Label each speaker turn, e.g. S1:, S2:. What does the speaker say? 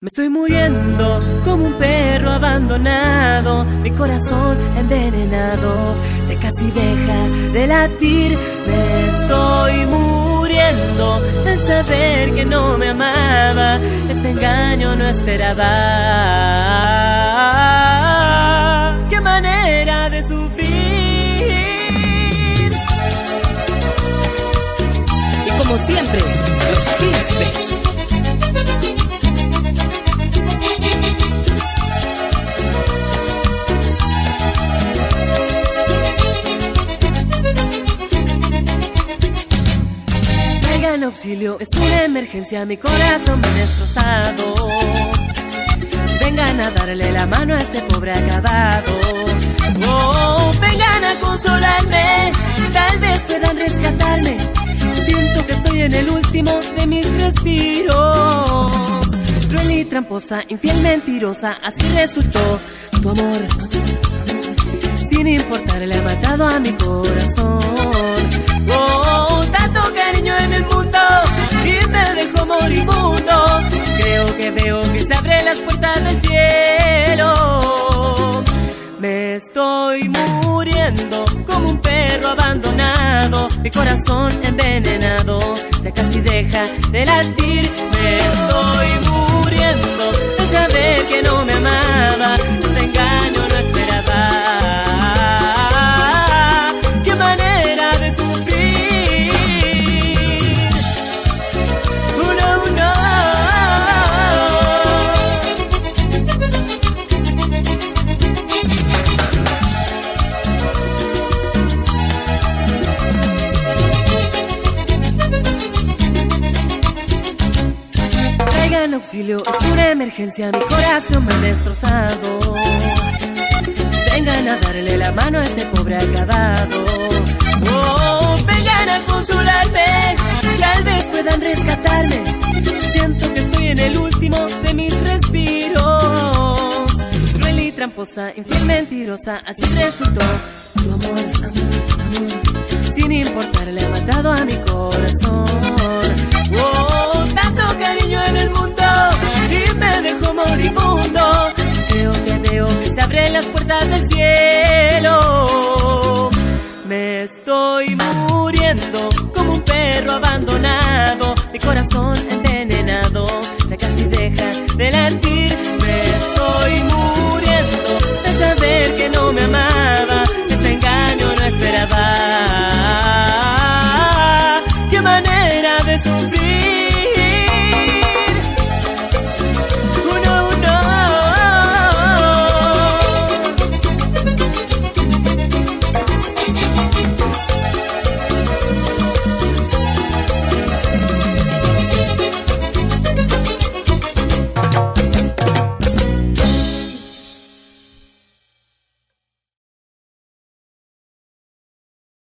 S1: Me estoy muriendo como un perro abandonado, mi corazón envenenado ya casi deja de latir. Me estoy muriendo del saber que no me amaba, este engaño no esperaba. ¡Qué manera de sufrir! Y como siempre, los príncipes. En auxilio, es una emergencia, mi corazón bien destrozado. Vengan a darle la mano a este pobre acabado. Oh, vengan a consolarme, tal vez puedan rescatarme. Siento que estoy en el último de mis respiros. Cruel y tramposa, infiel, mentirosa, así resultó tu amor. Sin importar, le ha matado a mi corazón. Oh, tanto cariño en el mundo y me dejó moribundo. Creo que veo que se abren las puertas del cielo. Me estoy muriendo como un perro abandonado, mi corazón envenenado ya casi deja de latir. Me estoy muriendo de saber que no me amaba, este engaño no esperaba. En auxilio, es una emergencia, mi corazón me ha destrozado. Vengan a darle la mano a este pobre acabado. Oh, vengan a consolarme, tal vez puedan rescatarme. Siento que estoy en el último de mis respiros. Cruel y tramposa, infiel, mentirosa, así resultó tu amor, amor, amor. Sin importar, le ha matado a mi corazón. Oh, tanto cariño en el mundo y me dejó moribundo. Creo que veo que se abren las puertas del cielo. Me estoy muriendo como un perro abandonado, mi corazón